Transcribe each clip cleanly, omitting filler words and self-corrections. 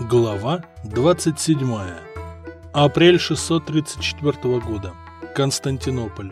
Глава 27. Апрель 634 года. Константинополь.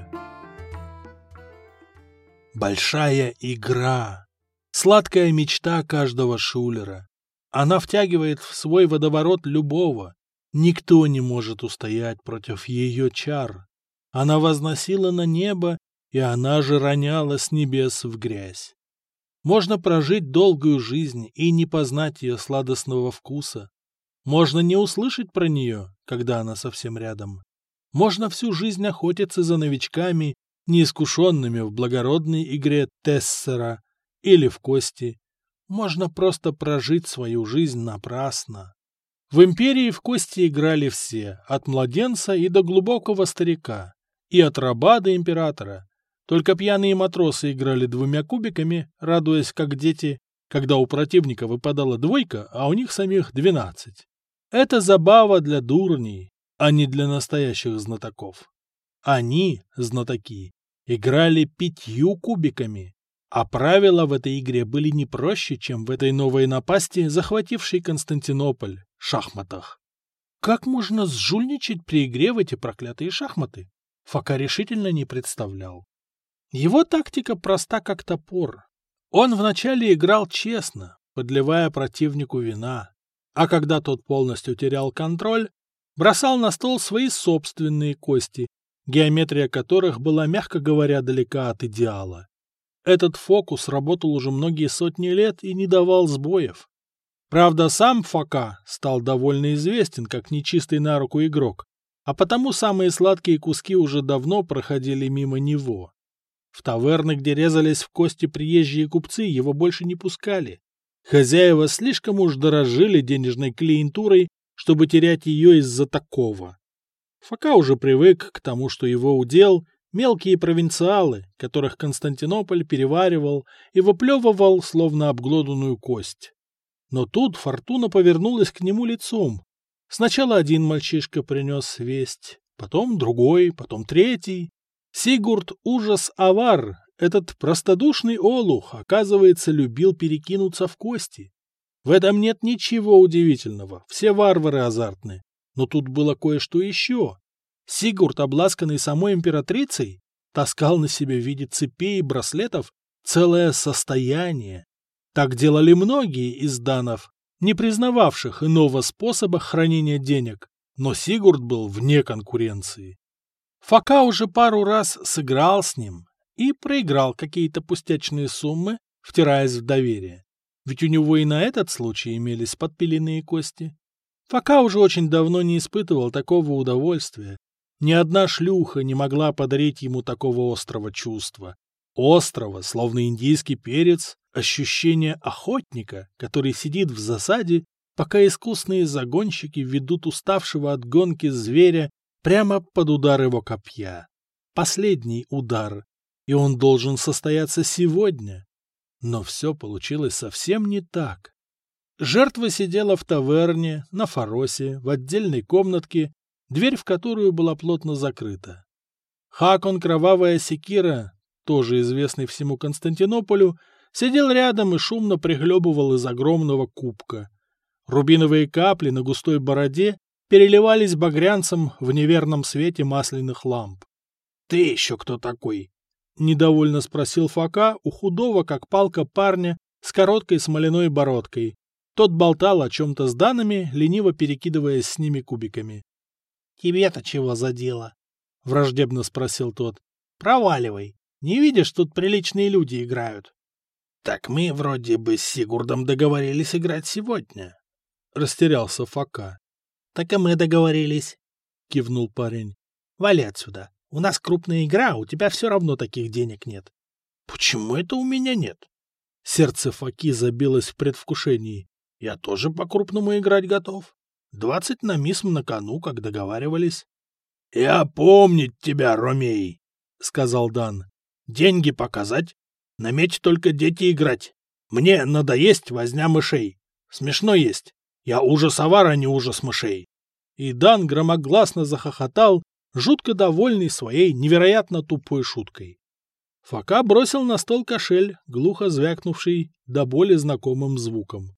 Большая игра. Сладкая мечта каждого шулера. Она втягивает в свой водоворот любого. Никто не может устоять против ее чар. Она возносила на небо, и она же роняла с небес в грязь. Можно прожить долгую жизнь и не познать ее сладостного вкуса. Можно не услышать про нее, когда она совсем рядом. Можно всю жизнь охотиться за новичками, неискушенными в благородной игре Тессера или в кости. Можно просто прожить свою жизнь напрасно. В империи в кости играли все, от младенца и до глубокого старика, и от раба до императора. Только пьяные матросы играли 2 кубиками, радуясь как дети, когда у противника выпадала 2, а у них самих 12. Это забава для дурней, а не для настоящих знатоков. Они, знатоки, играли 5 кубиками, а правила в этой игре были не проще, чем в этой новой напасти, захватившей Константинополь, шахматах. Как можно сжульничать при игре в эти проклятые шахматы? Фока решительно не представлял. Его тактика проста как топор. Он вначале играл честно, подливая противнику вина, а когда тот полностью терял контроль, бросал на стол свои собственные кости, геометрия которых была, мягко говоря, далека от идеала. Этот фокус работал уже многие сотни лет и не давал сбоев. Правда, сам Фока стал довольно известен как нечистый на руку игрок, а потому самые сладкие куски уже давно проходили мимо него. В таверны, где резались в кости приезжие купцы, его больше не пускали. Хозяева слишком уж дорожили денежной клиентурой, чтобы терять ее из-за такого. Фока уже привык к тому, что его удел — мелкие провинциалы, которых Константинополь переваривал и выплевывал, словно обглоданную кость. Но тут фортуна повернулась к нему лицом. Сначала один мальчишка принес весть, потом другой, потом третий. Сигурд Ужас-Авар, этот простодушный олух, оказывается, любил перекинуться в кости. В этом нет ничего удивительного, все варвары азартны. Но тут было кое-что еще. Сигурд, обласканный самой императрицей, таскал на себе в виде цепей и браслетов целое состояние. Так делали многие из данов, не признававших иного способа хранения денег, но Сигурд был вне конкуренции. Фока уже пару раз сыграл с ним и проиграл какие-то пустячные суммы, втираясь в доверие. Ведь у него и на этот случай имелись подпиленные кости. Фока уже очень давно не испытывал такого удовольствия. Ни одна шлюха не могла подарить ему такого острого чувства. Острого, словно индийский перец, ощущение охотника, который сидит в засаде, пока искусные загонщики ведут уставшего от гонки зверя прямо под удар его копья. Последний удар, и он должен состояться сегодня. Но все получилось совсем не так. Жертва сидела в таверне, на фаросе, в отдельной комнатке, дверь в которую была плотно закрыта. Хакон Кровавая Секира, тоже известный всему Константинополю, сидел рядом и шумно прихлебывал из огромного кубка. Рубиновые капли на густой бороде переливались багрянцем в неверном свете масляных ламп. — Ты еще кто такой? — недовольно спросил Фока у худого, как палка, парня с короткой смоляной бородкой. Тот болтал о чем-то с данами, лениво перекидываясь с ними кубиками. — Тебе-то чего за дело? — враждебно спросил тот. — Проваливай. Не видишь, тут приличные люди играют. — Так мы вроде бы с Сигурдом договорились играть сегодня. — растерялся Фока. — Так и мы договорились, — кивнул парень. — Вали отсюда. У нас крупная игра, а у тебя все равно таких денег нет. — Почему это у меня нет? Сердце Фоки забилось в предвкушении. Я тоже по-крупному играть готов. 20 на мисм на кону, как договаривались. — Я помнить тебя, Ромей, — сказал Дан. — Деньги показать? Наметь только дети играть. Мне надоесть возня мышей. Смешно есть. Я ужас-авар, а не ужас мышей. И Дан громогласно захохотал, жутко довольный своей невероятно тупой шуткой. Фока бросил на стол кошель, глухо звякнувший до боли знакомым звуком.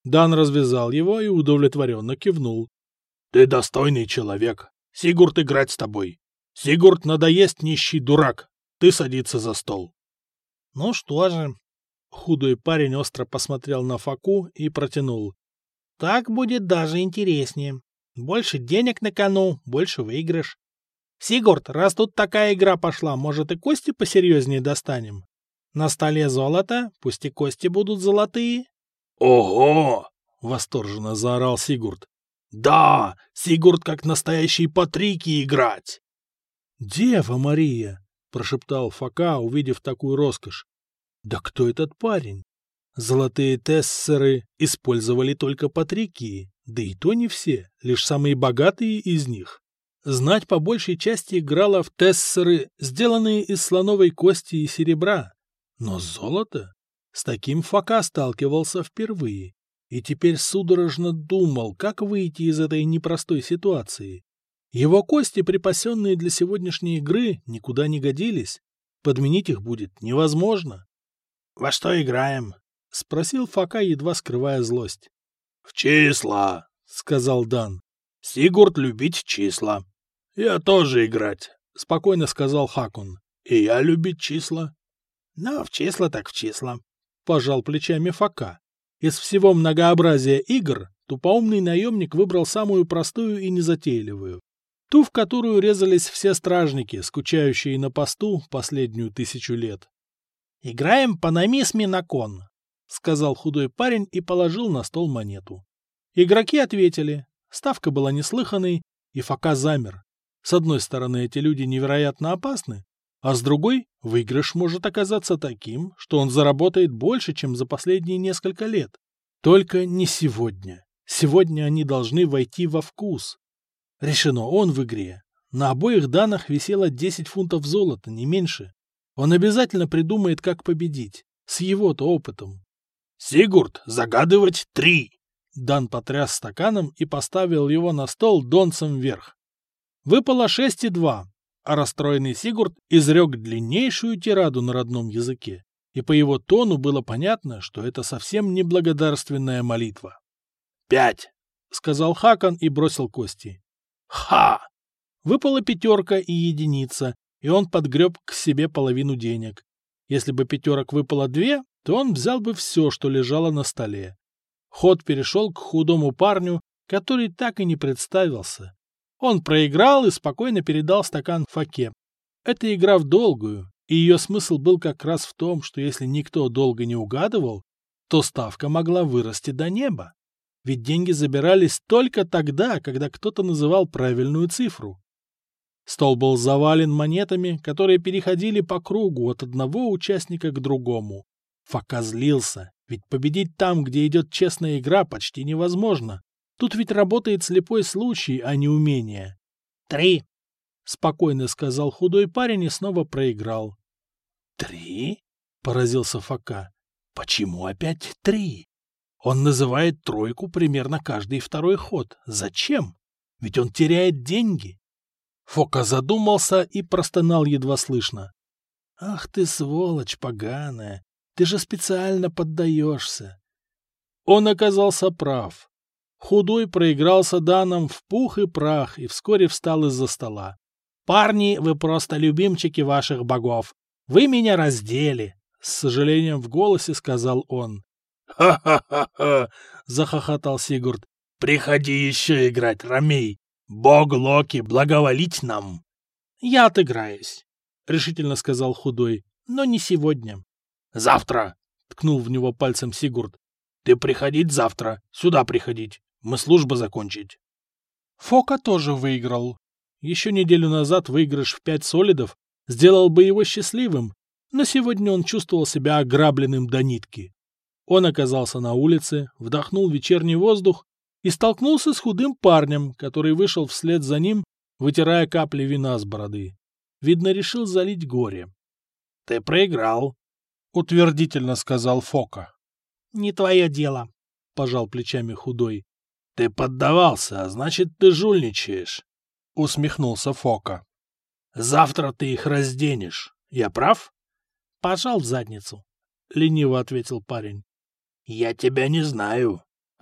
Дан развязал его и удовлетворенно кивнул. «Ты достойный человек. Сигурд играть с тобой. Сигурд надоест нищий дурак. Ты садиться за стол». Ну что же. Худой парень остро посмотрел на Фоку и протянул. Так будет даже интереснее. Больше денег на кону, больше выигрыш. Сигурд, раз тут такая игра пошла, может и кости посерьезнее достанем? На столе золото, пусть и кости будут золотые. «Ого!» — восторженно заорал Сигурд. «Да, Сигурд как настоящий Патрики играть!» «Дева Мария!» — прошептал Фока, увидев такую роскошь. «Да кто этот парень? Золотые тессеры использовали только Патрикии, да и то не все, лишь самые богатые из них. Знать по большей части играла в тессеры, сделанные из слоновой кости и серебра. Но золото? С таким Фока сталкивался впервые. И теперь судорожно думал, как выйти из этой непростой ситуации. Его кости, припасенные для сегодняшней игры, никуда не годились. Подменить их будет невозможно. — Во что играем? — спросил Фока, едва скрывая злость. — В числа, — сказал Дан. — Сигурд любить числа. — Я тоже играть, — спокойно сказал Хакон. — И я любить числа. — Ну, в числа так в числа, — пожал плечами Фока. Из всего многообразия игр тупоумный наемник выбрал самую простую и незатейливую. Ту, в которую резались все стражники, скучающие на посту последнюю 1000 лет. «Играем по намисме на кон», — сказал худой парень и положил на стол монету. Игроки ответили. Ставка была неслыханной, и Фока замер. С одной стороны, эти люди невероятно опасны, а с другой, выигрыш может оказаться таким, что он заработает больше, чем за последние несколько лет. Только не сегодня. Сегодня они должны войти во вкус. Решено, он в игре. На обоих данных висело 10 фунтов золота, не меньше. Он обязательно придумает, как победить. С его-то опытом. «Сигурд, загадывать 3!» Дан потряс стаканом и поставил его на стол донцем вверх. Выпало 6 и 2. А расстроенный Сигурд изрек длиннейшую тираду на родном языке, и по его тону было понятно, что это совсем не благодарственная молитва. «5!» — сказал Хакон и бросил кости. «Ха!» Выпала 5 и 1, и он подгреб к себе половину денег. Если бы 5 выпало 2, то он взял бы все, что лежало на столе. Ход перешел к худому парню, который так и не представился. Он проиграл и спокойно передал стакан Фоке. Это игра в долгую, и ее смысл был как раз в том, что если никто долго не угадывал, то ставка могла вырасти до неба. Ведь деньги забирались только тогда, когда кто-то называл правильную цифру. Стол был завален монетами, которые переходили по кругу от одного участника к другому. Фока злился, ведь победить там, где идет честная игра, почти невозможно. Тут ведь работает слепой случай, а не умение. 3, — спокойно сказал худой парень и снова проиграл. 3? — поразился Фока. Почему опять 3? Он называет 3 примерно каждый второй ход. Зачем? Ведь он теряет деньги. Фока задумался и простонал едва слышно. «Ах ты, сволочь поганая! Ты же специально поддаешься!» Он оказался прав. Худой проигрался Даном в пух и прах и вскоре встал из-за стола. «Парни, вы просто любимчики ваших богов! Вы меня раздели!» С сожалением в голосе сказал он. «Ха-ха-ха-ха!» — захохотал Сигурд. «Приходи еще играть, Ромей! Бог Локи благоволить нам!» «Я отыграюсь», — решительно сказал худой, — «но не сегодня». «Завтра!» — ткнул в него пальцем Сигурд. «Ты приходить завтра, сюда приходить. Мы службу закончить». Фока тоже выиграл. Еще неделю назад выигрыш в 5 солидов сделал бы его счастливым, но сегодня он чувствовал себя ограбленным до нитки. Он оказался на улице, вдохнул вечерний воздух и столкнулся с худым парнем, который вышел вслед за ним, вытирая капли вина с бороды. Видно, решил залить горе. — Ты проиграл, — утвердительно сказал Фока. — Не твое дело, — пожал плечами худой. — Ты поддавался, а значит, ты жульничаешь, — усмехнулся Фока. — Завтра ты их разденешь. Я прав? — Пожал в задницу, — лениво ответил парень. — Я тебя не знаю.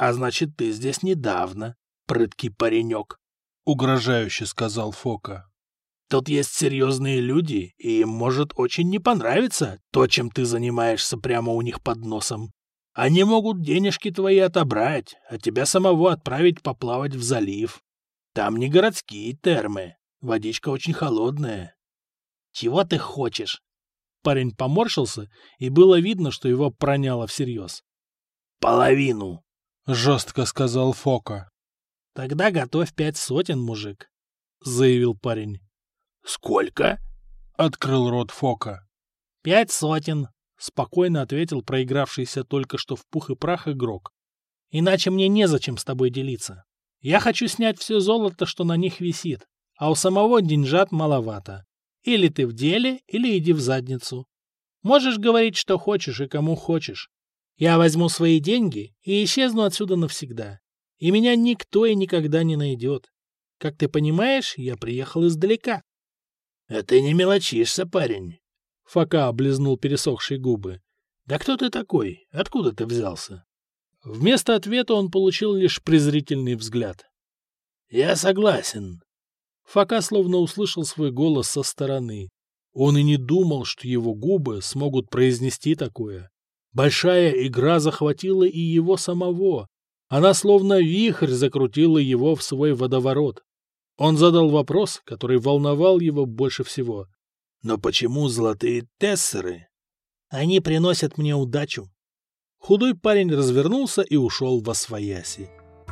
А значит, ты здесь недавно, прыткий паренек, — угрожающе сказал Фока. Тут есть серьезные люди, и им может очень не понравиться то, чем ты занимаешься прямо у них под носом. Они могут денежки твои отобрать, а тебя самого отправить поплавать в залив. Там не городские термы, водичка очень холодная. Чего ты хочешь? Парень поморщился, и было видно, что его проняло всерьез. Половину, — жестко сказал Фока. Тогда готовь 5 сотен, мужик, — заявил парень. Сколько? — открыл рот Фока. 5 сотен, — спокойно ответил проигравшийся только что в пух и прах игрок. Иначе мне незачем с тобой делиться. Я хочу снять все золото, что на них висит, а у самого деньжат маловато. Или ты в деле, или иди в задницу. Можешь говорить, что хочешь и кому хочешь. Я возьму свои деньги и исчезну отсюда навсегда. И меня никто и никогда не найдет. Как ты понимаешь, я приехал издалека. — А ты не мелочишься, парень. Фока облизнул пересохшие губы. — Да кто ты такой? Откуда ты взялся? Вместо ответа он получил лишь презрительный взгляд. — Я согласен. Фока словно услышал свой голос со стороны. Он и не думал, что его губы смогут произнести такое. Большая игра захватила и его самого. Она словно вихрь закрутила его в свой водоворот. Он задал вопрос, который волновал его больше всего. «Но почему золотые тессеры?» «Они приносят мне удачу». Худой парень развернулся и ушел восвояси.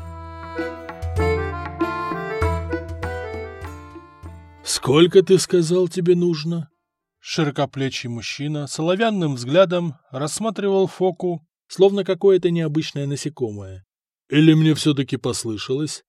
«Сколько, ты сказал, тебе нужно?» Широкоплечий мужчина с оловянным взглядом рассматривал Фоку, словно какое-то необычное насекомое. «Или мне все-таки послышалось?»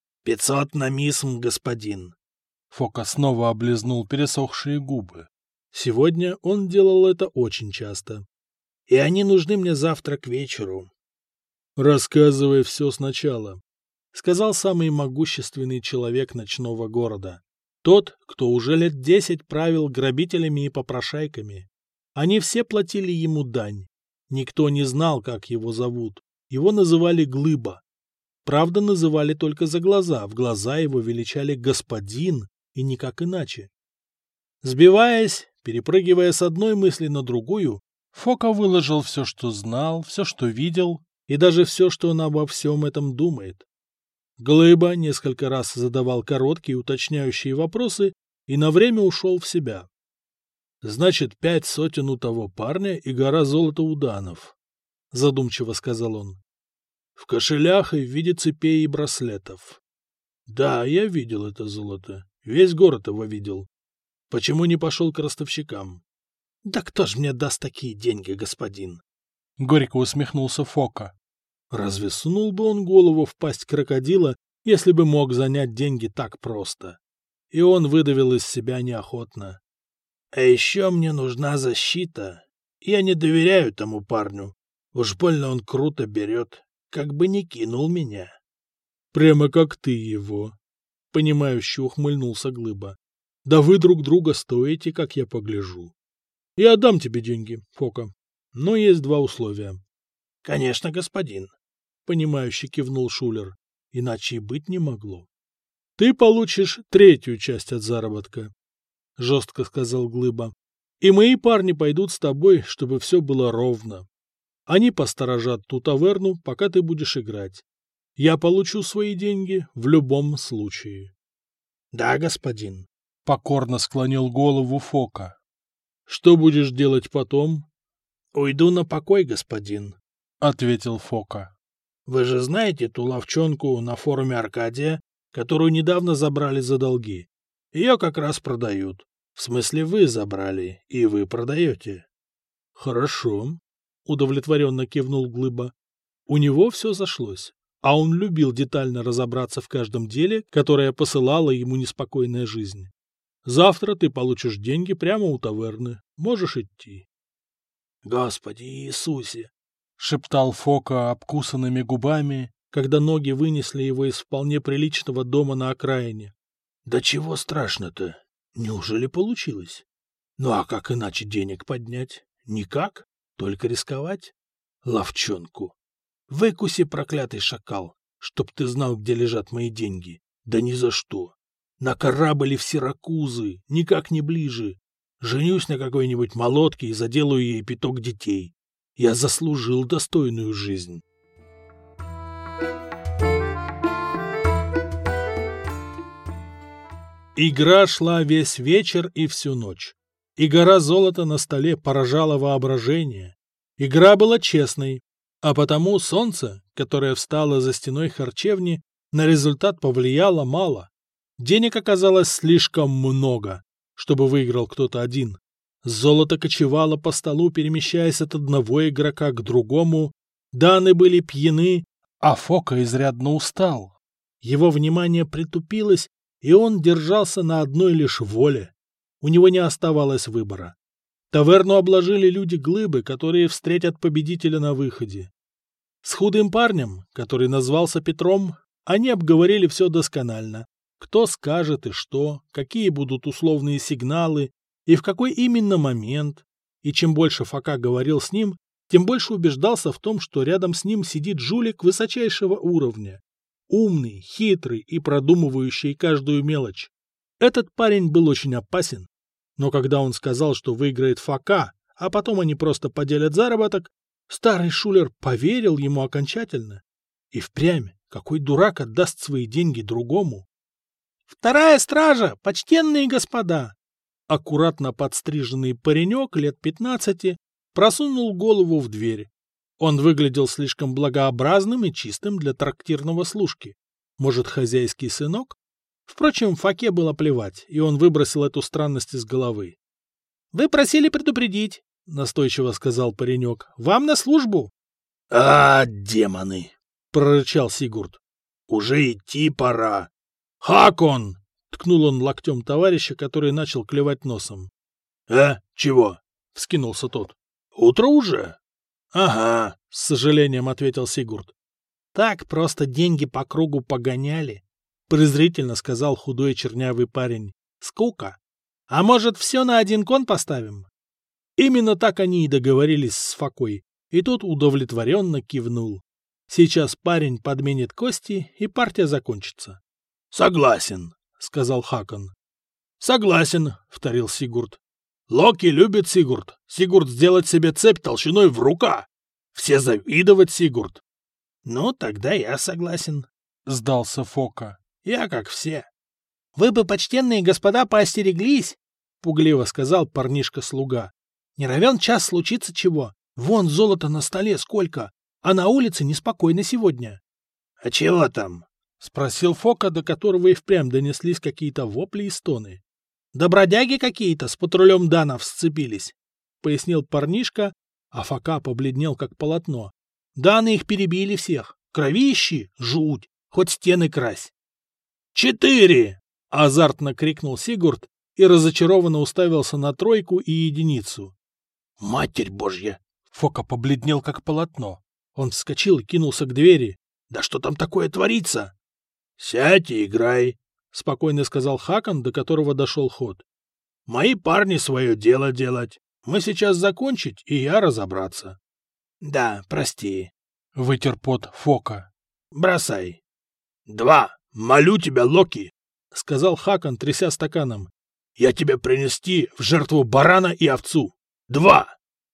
500 на мисм, господин». Фока снова облизнул пересохшие губы. Сегодня он делал это очень часто. «И они нужны мне завтра к вечеру». «Рассказывай все сначала», — сказал самый могущественный человек ночного города. Тот, кто уже лет 10 правил грабителями и попрошайками. Они все платили ему дань. Никто не знал, как его зовут. Его называли Глыба. Правда, называли только за глаза. В глаза его величали господин, и никак иначе. Сбиваясь, перепрыгивая с одной мысли на другую, Фока выложил все, что знал, все, что видел, и даже все, что он обо всем этом думает. Глыба несколько раз задавал короткие уточняющие вопросы и на время ушел в себя. «Значит, 5 сотен у того парня и гора золота у данов», — задумчиво сказал он. «В кошелях и в виде цепей и браслетов. Да, я видел это золото. Весь город его видел. Почему не пошел к ростовщикам?» «Да кто ж мне даст такие деньги, господин?» Горько усмехнулся Фока. Разве сунул бы он голову в пасть крокодила, если бы мог занять деньги так просто? И он выдавил из себя неохотно. «А еще мне нужна защита. Я не доверяю тому парню. Уж больно он круто берет, как бы не кинул меня». «Прямо как ты его», — понимающе ухмыльнулся Глыба. «Да вы друг друга стоите, как я погляжу. Я отдам тебе деньги, Фока, но есть 2 условия». «Конечно, господин», — понимающе кивнул Шулер, иначе и быть не могло. «Ты получишь 3-ю часть от заработка», — жестко сказал Глыба. «И мои парни пойдут с тобой, чтобы все было ровно. Они посторожат ту таверну, пока ты будешь играть. Я получу свои деньги в любом случае». «Да, господин», — покорно склонил голову Фока. «Что будешь делать потом?» «Уйду на покой, господин», — ответил Фока. «Вы же знаете ту ловчонку на форуме Аркадия, которую недавно забрали за долги? Ее как раз продают. В смысле, вы забрали, и вы продаете». «Хорошо», — удовлетворенно кивнул Глыба. У него все зашлось, а он любил детально разобраться в каждом деле, которое посылала ему неспокойная жизнь. «Завтра ты получишь деньги прямо у таверны. Можешь идти». «Господи Иисусе!» — шептал Фока обкусанными губами, когда ноги вынесли его из вполне приличного дома на окраине. «Да чего страшно-то? Неужели получилось? Ну а как иначе денег поднять? Никак? Только рисковать? Ловчонку. Выкуси, проклятый шакал, чтоб ты знал, где лежат мои деньги. Да ни за что. На корабль в Сиракузы, никак не ближе. Женюсь на какой-нибудь молотке и заделаю ей пяток детей. Я заслужил достойную жизнь. Игра шла весь вечер и всю ночь. И гора золота на столе поражала воображение. Игра была честной, а потому солнце, которое встало за стеной харчевни, на результат повлияло мало. Денег оказалось слишком много, чтобы выиграл кто-то один. Золото кочевало по столу, перемещаясь от одного игрока к другому. Даны были пьяны, а Фока изрядно устал. Его внимание притупилось, и он держался на одной лишь воле. У него не оставалось выбора. Таверну обложили люди-глыбы, которые встретят победителя на выходе. С худым парнем, который назвался Петром, они обговорили все досконально. Кто скажет и что, какие будут условные сигналы, и в какой именно момент. И чем больше Фока говорил с ним, тем больше убеждался в том, что рядом с ним сидит жулик высочайшего уровня. Умный, хитрый и продумывающий каждую мелочь. Этот парень был очень опасен. Но когда он сказал, что выиграет Фока, а потом они просто поделят заработок, старый шулер поверил ему окончательно. И впрямь, какой дурак отдаст свои деньги другому? «Вторая стража, почтенные господа!» Аккуратно подстриженный паренек лет 15 просунул голову в дверь. Он выглядел слишком благообразным и чистым для трактирного служки. Может, хозяйский сынок? Впрочем, Фоке было плевать, и он выбросил эту странность из головы. — Вы просили предупредить, — настойчиво сказал паренек. — Вам на службу. — демоны! — прорычал Сигурд. — Уже идти пора. — Хакон! — ткнул он локтем товарища, который начал клевать носом. — Чего? — вскинулся тот. — Утро уже? — Ага, — с сожалением ответил Сигурд. — Так просто деньги по кругу погоняли, — презрительно сказал худой чернявый парень. — Скука. А может, все на один кон поставим? Именно так они и договорились с Фокой, и тот удовлетворенно кивнул. Сейчас парень подменит кости, и партия закончится. — Согласен, — сказал Хакон. — Согласен, — вторил Сигурд. — Локи любит Сигурд. Сигурд сделать себе цепь толщиной в рука. Все завидовать Сигурд. — Ну, тогда я согласен, — сдался Фока. — Я как все. — Вы бы, почтенные господа, поостереглись, — пугливо сказал парнишка-слуга. — Не равен час случится чего. Вон золото на столе сколько, а на улице неспокойно сегодня. — А чего там? — спросил Фока, до которого и впрямь донеслись какие-то вопли и стоны. — Да бродяги какие-то с патрулем данов сцепились, — пояснил парнишка, а Фока побледнел как полотно. — Даны их перебили всех. Кровищи — жуть, хоть стены крась. — 4! — азартно крикнул Сигурд и разочарованно уставился на тройку и единицу. — Матерь Божья! — Фока побледнел как полотно. Он вскочил и кинулся к двери. — Да что там такое творится? — Сядь и играй, — спокойно сказал Хакон, до которого дошел ход. — Мои парни свое дело делать. Мы сейчас закончить, и я разобраться. — Да, прости, — вытер пот Фока. — Бросай. — 2. Молю тебя, Локи, — сказал Хакон, тряся стаканом. — Я тебе принести в жертву барана и овцу. 2.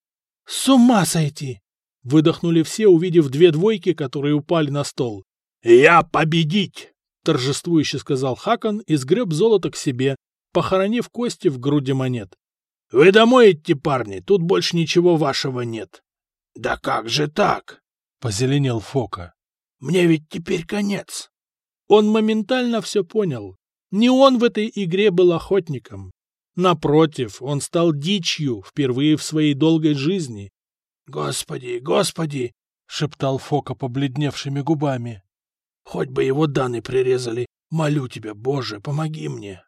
— С ума сойти! — выдохнули все, увидев 2 двойки, которые упали на стол. — Я победить! — торжествующе сказал Хакон и сгреб золото к себе, похоронив кости в груди монет. — Вы домой идти, парни, тут больше ничего вашего нет. — Да как же так? — позеленел Фока. — Мне ведь теперь конец. Он моментально все понял. Не он в этой игре был охотником. Напротив, он стал дичью впервые в своей долгой жизни. — Господи, господи! — шептал Фока побледневшими губами. — Хоть бы его даны прирезали. Молю тебя, Боже, помоги мне.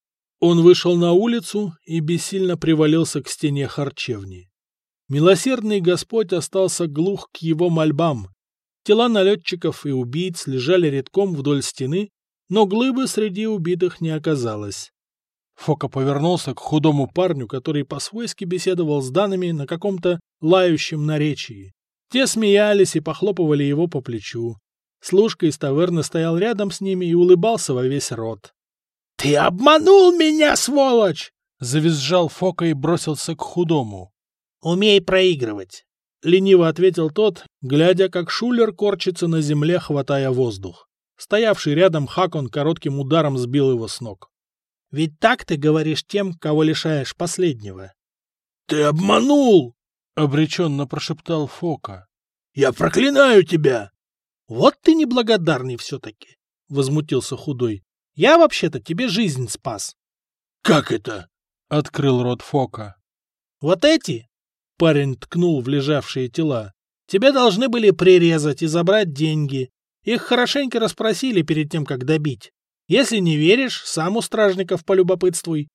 Он вышел на улицу и бессильно привалился к стене харчевни. Милосердный Господь остался глух к его мольбам. Тела налетчиков и убийц лежали редком вдоль стены, но глыбы среди убитых не оказалось. Фока повернулся к худому парню, который по-свойски беседовал с данными на каком-то лающем наречии. Те смеялись и похлопывали его по плечу. Служка из таверны стоял рядом с ними и улыбался во весь рот. — Ты обманул меня, сволочь! — завизжал Фока и бросился к худому. — Умей проигрывать! — лениво ответил тот, глядя, как шулер корчится на земле, хватая воздух. Стоявший рядом Хакон коротким ударом сбил его с ног. — Ведь так ты говоришь тем, кого лишаешь последнего. — Ты обманул! — обреченно прошептал Фока. — Я проклинаю тебя! — Вот ты неблагодарный все-таки! — возмутился худой. — Я вообще-то тебе жизнь спас. — Как это? — открыл рот Фока. — Вот эти! — парень ткнул в лежавшие тела. — Тебя должны были прирезать и забрать деньги. Их хорошенько расспросили перед тем, как добить. Если не веришь, сам у стражников полюбопытствуй.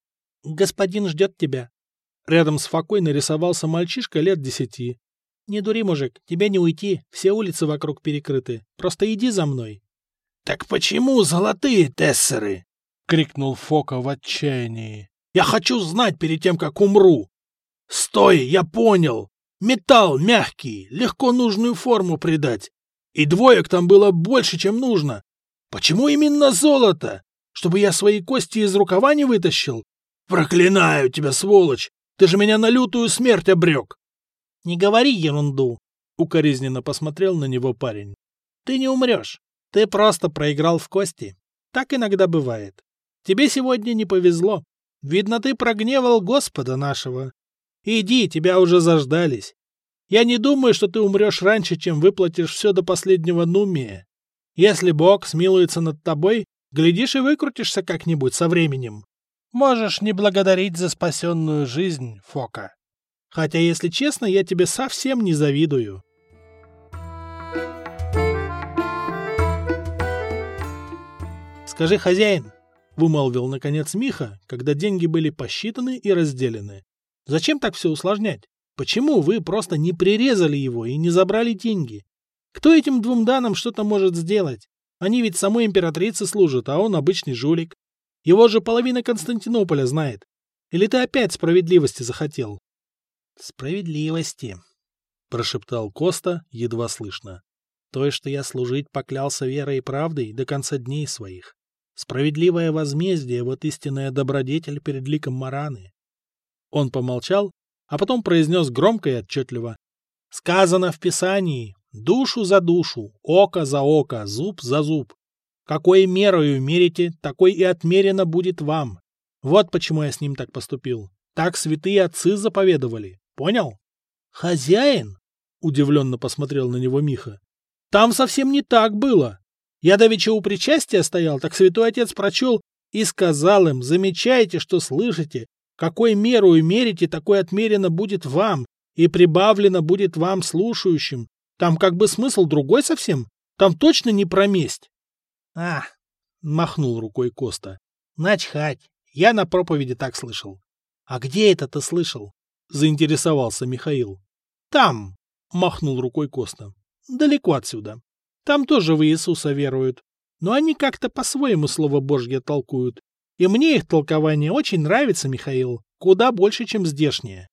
— Господин ждет тебя. Рядом с Фокой нарисовался мальчишка лет 10. — Не дури, мужик, тебе не уйти, все улицы вокруг перекрыты. Просто иди за мной. — Так почему золотые тессеры? — крикнул Фока в отчаянии. — Я хочу знать перед тем, как умру. — Стой, я понял. Металл мягкий, легко нужную форму придать. И двоек там было больше, чем нужно. Почему именно золото? Чтобы я свои кости из рукава не вытащил? Проклинаю тебя, сволочь! Ты же меня на лютую смерть обрек! — Не говори ерунду, — укоризненно посмотрел на него парень. — Ты не умрешь. Ты просто проиграл в кости. Так иногда бывает. Тебе сегодня не повезло. Видно, ты прогневал Господа нашего. Иди, тебя уже заждались. Я не думаю, что ты умрешь раньше, чем выплатишь все до последнего нумия. Если Бог смилуется над тобой, глядишь и выкрутишься как-нибудь со временем. Можешь не благодарить за спасенную жизнь, Фока. Хотя, если честно, я тебе совсем не завидую. «Скажи, хозяин», — вымолвил наконец Миха, когда деньги были посчитаны и разделены, — «зачем так все усложнять? Почему вы просто не прирезали его и не забрали деньги? Кто этим двум данам что-то может сделать? Они ведь самой императрице служат, а он обычный жулик. Его же половина Константинополя знает. Или ты опять справедливости захотел?» «Справедливости», — прошептал Коста, едва слышно. «Той, что я служить поклялся верой и правдой до конца дней своих. Справедливое возмездие — вот истинная добродетель перед ликом Мараны». Он помолчал, а потом произнес громко и отчетливо. «Сказано в Писании: душу за душу, око за око, зуб за зуб. Какой мерою мерите, такой и отмерено будет вам. Вот почему я с ним так поступил. Так святые отцы заповедовали. Понял?» «Хозяин?» — удивленно посмотрел на него Миха. «Там совсем не так было. Я давеча у причастия стоял, так святой отец прочел и сказал им: замечайте, что слышите. Какой мерою мерите, такой отмерено будет вам, и прибавлено будет вам слушающим. Там как бы смысл другой совсем. Там точно не про месть». Махнул рукой Коста. «Начхать. Я на проповеди так слышал». «А где это ты слышал?» — заинтересовался Михаил. «Там», — махнул рукой Коста. «Далеко отсюда. Там тоже в Иисуса веруют. Но они как-то по-своему Слово Божье толкуют. И мне их толкование очень нравится, Михаил, куда больше, чем здешнее».